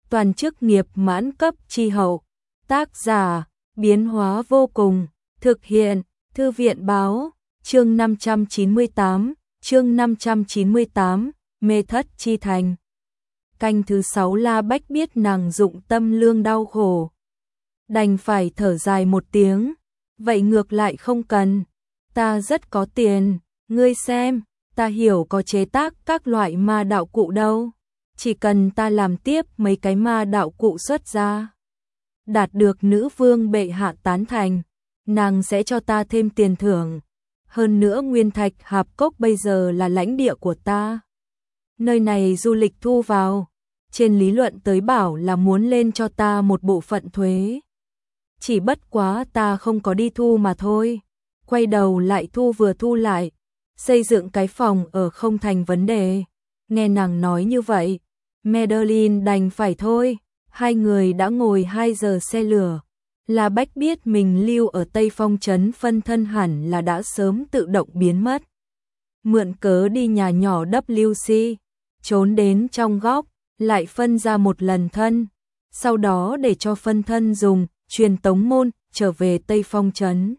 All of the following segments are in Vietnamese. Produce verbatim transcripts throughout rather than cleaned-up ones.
toàn chức nghiệp mãn cấp chi hậu. Tác giả, biến hóa vô cùng, thực hiện, Thư viện báo, chương năm trăm chín mươi tám, chương năm trăm chín mươi tám, mê thất chi thành. Canh thứ sáu. La Bách biết nàng dụng tâm lương đau khổ, đành phải thở dài một tiếng, vậy ngược lại không cần, ta rất có tiền, ngươi xem, ta hiểu có chế tác các loại ma đạo cụ đâu, chỉ cần ta làm tiếp mấy cái ma đạo cụ xuất ra, đạt được nữ vương bệ hạ tán thành, nàng sẽ cho ta thêm tiền thưởng, hơn nữa Nguyên Thạch Hạp Cốc bây giờ là lãnh địa của ta. Nơi này du lịch thu vào, trên lý luận tới bảo là muốn lên cho ta một bộ phận thuế. Chỉ bất quá ta không có đi thu mà thôi, quay đầu lại thu vừa thu lại, xây dựng cái phòng ở không thành vấn đề. Nghe nàng nói như vậy, Madeline đành phải thôi, hai người đã ngồi hai giờ xe lửa. La Bách biết mình lưu ở Tây Phong trấn phân thân hẳn là đã sớm tự động biến mất. Mượn cớ đi nhà nhỏ W C, trốn đến trong góc, lại phân ra một lần thân, sau đó để cho phân thân dùng truyền tống môn trở về Tây Phong trấn.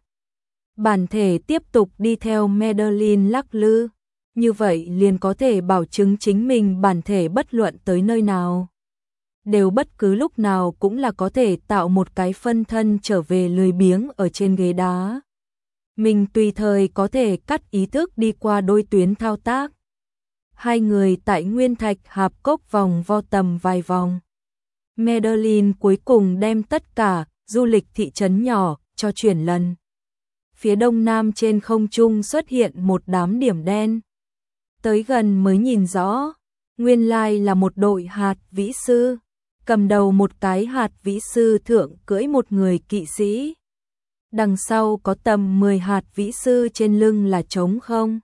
Bản thể tiếp tục đi theo Madeline lắc lư, như vậy liền có thể bảo chứng chính mình bản thể bất luận tới nơi nào, đều bất cứ lúc nào cũng là có thể tạo một cái phân thân trở về lười biếng ở trên ghế đá. Mình tùy thời có thể cắt ý thức đi qua đôi tuyến thao tác. Hai người tại Nguyên Thạch Hạp Cốc vòng vo tầm vài vòng. Madeline cuối cùng đem tất cả du lịch thị trấn nhỏ cho chuyển lần. Phía đông nam trên không trung xuất hiện một đám điểm đen. Tới gần mới nhìn rõ, nguyên lai là một đội hạt vĩ sư, cầm đầu một cái hạt vĩ sư thượng cưỡi một người kỵ sĩ. Đằng sau có tầm mười hạt vĩ sư, trên lưng là trống không.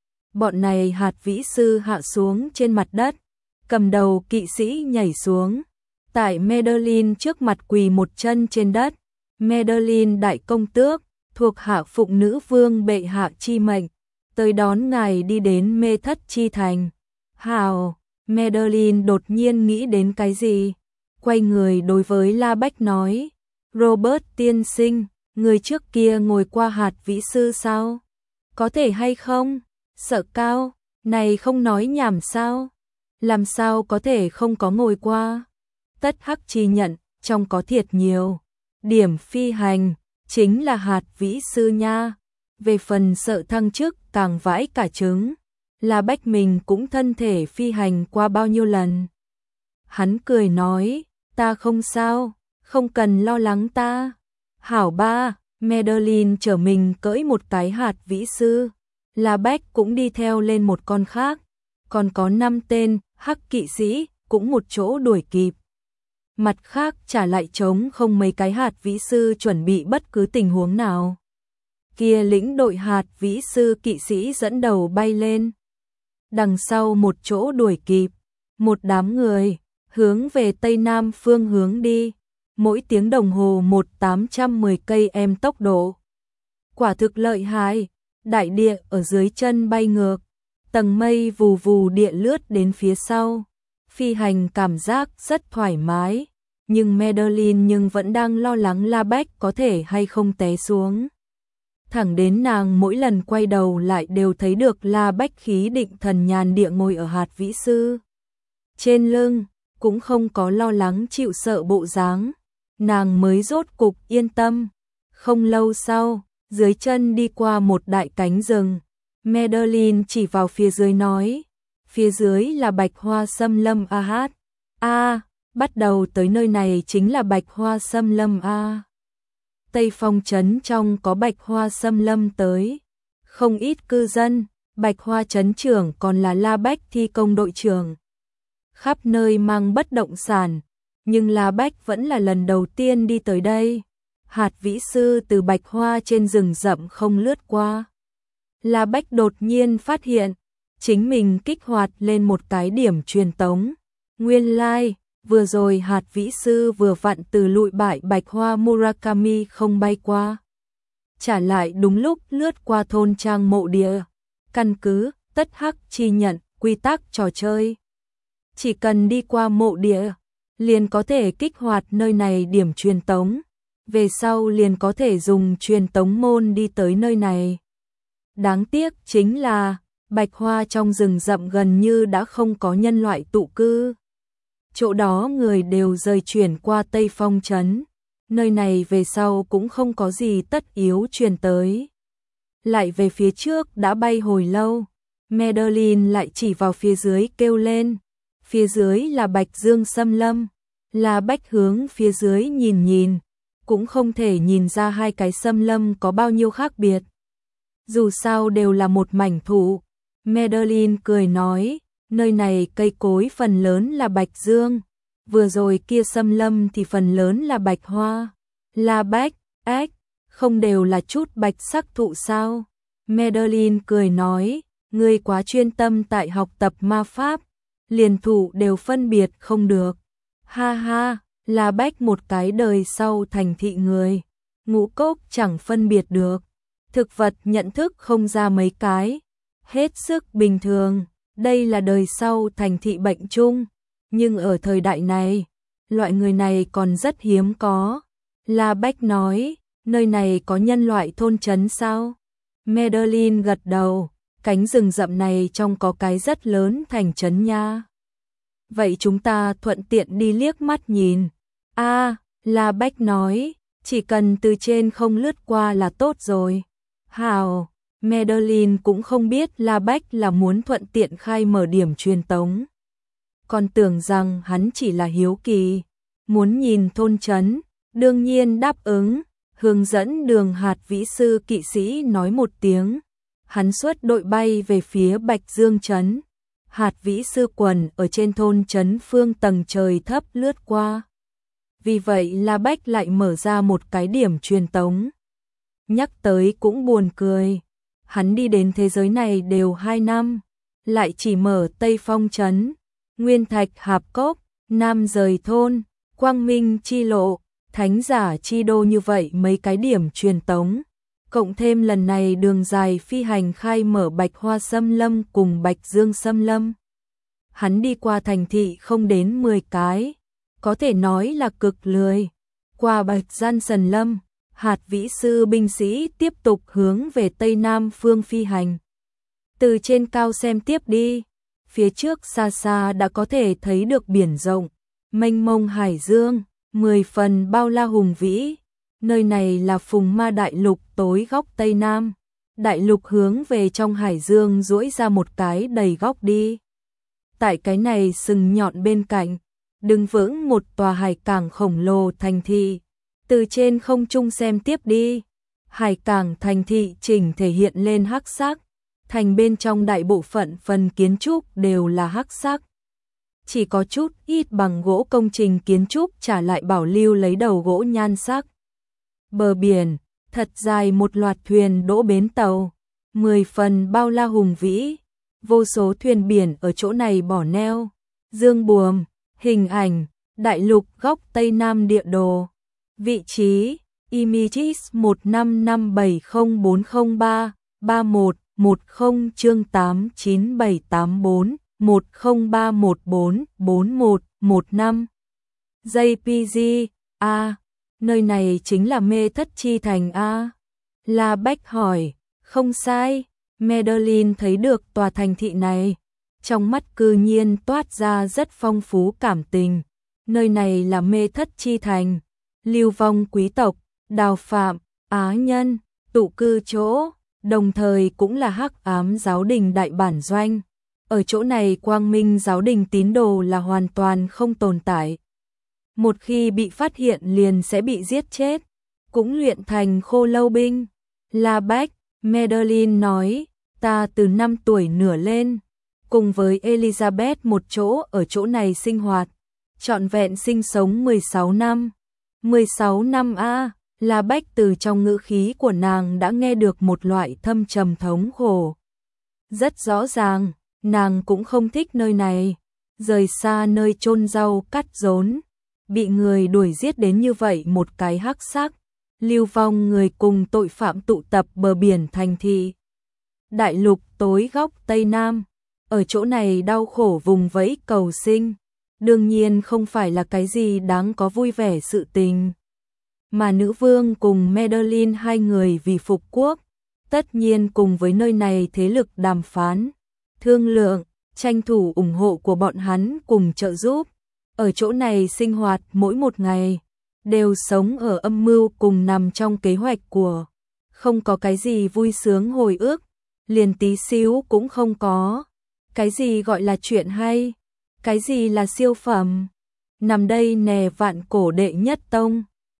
Bọn này hạt vĩ sư hạ xuống trên mặt đất, cầm đầu kỵ sĩ nhảy xuống, tại Madeline trước mặt quỳ một chân trên đất. Madeline đại công tước, thuộc hạ phụng nữ vương bệ hạ chi mệnh, tới đón ngài đi đến mê thất chi thành. Hào, Madeline đột nhiên nghĩ đến cái gì, quay người đối với La Bách nói, Robert tiên sinh, người trước kia ngồi qua hạt vĩ sư sao? Có thể hay không? Sợ cao, này không nói nhảm sao? Làm sao có thể không có ngồi qua? Tất hắc chi nhận, trong có thiệt nhiều. Điểm phi hành, chính là hạt vĩ sư nha. Về phần sợ thăng chức càng vãi cả trứng. La Bách mình cũng thân thể phi hành qua bao nhiêu lần. Hắn cười nói, ta không sao, không cần lo lắng ta. Hảo ba, Madeline trở mình cưỡi một cái hạt vĩ sư. La Bách cũng đi theo lên một con khác, còn có năm tên hắc kỵ sĩ cũng một chỗ đuổi kịp. Mặt khác trả lại trống không mấy cái hạt vĩ sư chuẩn bị bất cứ tình huống nào. Kia lĩnh đội hạt vĩ sư kỵ sĩ dẫn đầu bay lên. Đằng sau một chỗ đuổi kịp, một đám người hướng về tây nam phương hướng đi, mỗi tiếng đồng hồ một tám trăm mười cây em tốc độ. Quả thực lợi hại. Đại địa ở dưới chân bay ngược, tầng mây vù vù địa lướt đến phía sau, phi hành cảm giác rất thoải mái, nhưng Madeline nhưng vẫn đang lo lắng La Bách có thể hay không té xuống. Thẳng đến nàng mỗi lần quay đầu lại đều thấy được La Bách khí định thần nhàn địa ngồi ở hạt vĩ sư trên lưng, cũng không có lo lắng chịu sợ bộ dáng, nàng mới rốt cục yên tâm. Không lâu sau, dưới chân đi qua một đại cánh rừng, Madeline chỉ vào phía dưới nói, phía dưới là Bạch Hoa Xâm Lâm a hát. A, bắt đầu tới nơi này chính là Bạch Hoa Xâm Lâm a. Tây Phong trấn trong có Bạch Hoa Xâm Lâm tới, không ít cư dân, Bạch Hoa trấn trưởng còn là La Bách thi công đội trưởng. Khắp nơi mang bất động sản, nhưng La Bách vẫn là lần đầu tiên đi tới đây. Hạt vĩ sư từ Bạch Hoa trên rừng rậm không lướt qua. La Bách đột nhiên phát hiện, chính mình kích hoạt lên một cái điểm truyền tống. Nguyên lai, like, vừa rồi hạt vĩ sư vừa vặn từ lụi bại Bạch Hoa Murakami không bay qua. Trả lại đúng lúc lướt qua thôn trang mộ địa. Căn cứ, tất hắc chi nhận, quy tắc trò chơi. Chỉ cần đi qua mộ địa, liền có thể kích hoạt nơi này điểm truyền tống, về sau liền có thể dùng truyền tống môn đi tới nơi này. Đáng tiếc chính là, bạch hoa trong rừng rậm gần như đã không có nhân loại tụ cư. Chỗ đó người đều rời chuyển qua Tây Phong Trấn, nơi này về sau cũng không có gì tất yếu truyền tới. Lại về phía trước đã bay hồi lâu, Madeline lại chỉ vào phía dưới kêu lên, phía dưới là Bạch Dương Xâm Lâm, là Bách hướng phía dưới nhìn nhìn, cũng không thể nhìn ra hai cái xâm lâm có bao nhiêu khác biệt. Dù sao đều là một mảnh thụ. Madeline cười nói, nơi này cây cối phần lớn là bạch dương, vừa rồi kia xâm lâm thì phần lớn là bạch hoa, là bách, ếch, không đều là chút bạch sắc thụ sao? Madeline cười nói, ngươi quá chuyên tâm tại học tập ma pháp, liền thụ đều phân biệt không được. Ha ha, là bách một cái đời sau thành thị người, ngũ cốc chẳng phân biệt được, thực vật nhận thức không ra mấy cái, hết sức bình thường, đây là đời sau thành thị bệnh chung, nhưng ở thời đại này, loại người này còn rất hiếm có. La Bách nói, nơi này có nhân loại thôn trấn sao? Madeline gật đầu, cánh rừng rậm này trong có cái rất lớn thành trấn nha. Vậy chúng ta thuận tiện đi liếc mắt nhìn. A, à, La Bách nói, chỉ cần từ trên không lướt qua là tốt rồi. Hào, Madeline cũng không biết La Bách là muốn thuận tiện khai mở điểm truyền tống. Còn tưởng rằng hắn chỉ là hiếu kỳ, muốn nhìn thôn trấn, đương nhiên đáp ứng, hướng dẫn đường hạt vĩ sư kỵ sĩ nói một tiếng. Hắn xuất đội bay về phía Bạch Dương trấn. Hạt vĩ sư quần ở trên thôn trấn phương tầng trời thấp lướt qua. Vì vậy La Bách lại mở ra một cái điểm truyền tống. Nhắc tới cũng buồn cười. Hắn đi đến thế giới này đều hai năm, lại chỉ mở Tây Phong Trấn, Nguyên Thạch Hạp Cốc, Nam Rời Thôn, Quang Minh Chi Lộ, Thánh Giả Chi Đô như vậy mấy cái điểm truyền tống. Cộng thêm lần này đường dài phi hành khai mở Bạch Hoa Xâm Lâm cùng Bạch Dương Xâm Lâm. Hắn đi qua thành thị không đến mười cái, có thể nói là cực lười. Qua Bạch Gian Sần Lâm, hạt vĩ sư binh sĩ tiếp tục hướng về Tây Nam phương phi hành. Từ trên cao xem tiếp đi, phía trước xa xa đã có thể thấy được biển rộng, mênh mông hải dương, mười phần bao la hùng vĩ. Nơi này là Phùng Ma Đại Lục tối góc Tây Nam. Đại lục hướng về trong hải dương duỗi ra một cái đầy góc đi. Tại cái này sừng nhọn bên cạnh, đứng vững một tòa hải cảng khổng lồ thành thị. Từ trên không trung xem tiếp đi, hải cảng thành thị chỉnh thể hiện lên hắc sắc, thành bên trong đại bộ phận phần kiến trúc đều là hắc sắc. Chỉ có chút ít bằng gỗ công trình kiến trúc trả lại bảo lưu lấy đầu gỗ nhan sắc. Bờ biển, thật dài một loạt thuyền đỗ bến tàu, mười phần bao la hùng vĩ, vô số thuyền biển ở chỗ này bỏ neo, dương buồm, hình ảnh, đại lục góc Tây Nam địa đồ, vị trí, Images một năm năm bảy không bốn không ba, ba một, một không chương tám chín bảy tám bốn, một không ba một bốn, bốn một, một năm. jê pê giê, A. Nơi này chính là Mê Thất Chi Thành A. La Bách hỏi, không sai, Madeline thấy được tòa thành thị này, trong mắt cư nhiên toát ra rất phong phú cảm tình. Nơi này là Mê Thất Chi Thành, lưu vong quý tộc, đào phạm, á nhân, tụ cư chỗ, đồng thời cũng là hắc ám giáo đình đại bản doanh. Ở chỗ này quang minh giáo đình tín đồ là hoàn toàn không tồn tại. Một khi bị phát hiện liền sẽ bị giết chết, cũng luyện thành khô lâu binh. La Bách, Madeline nói, ta từ năm tuổi nửa lên, cùng với Elizabeth một chỗ ở chỗ này sinh hoạt, trọn vẹn sinh sống mười sáu năm. mười sáu năm a, La Bách từ trong ngữ khí của nàng đã nghe được một loại thâm trầm thống khổ. Rất rõ ràng, nàng cũng không thích nơi này, rời xa nơi chôn rau cắt rốn. Bị người đuổi giết đến như vậy một cái hắc sắc, lưu vong người cùng tội phạm tụ tập bờ biển thành thị. Đại lục tối góc Tây Nam, ở chỗ này đau khổ vùng vẫy cầu sinh, đương nhiên không phải là cái gì đáng có vui vẻ sự tình. Mà nữ vương cùng Madeline hai người vì phục quốc, tất nhiên cùng với nơi này thế lực đàm phán, thương lượng, tranh thủ ủng hộ của bọn hắn cùng trợ giúp. Ở chỗ này sinh hoạt mỗi một ngày, đều sống ở âm mưu cùng nằm trong kế hoạch của. Không có cái gì vui sướng hồi ức, liền tí xíu cũng không có. Cái gì gọi là chuyện hay, cái gì là siêu phẩm. Nằm đây nè vạn cổ đệ nhất tông.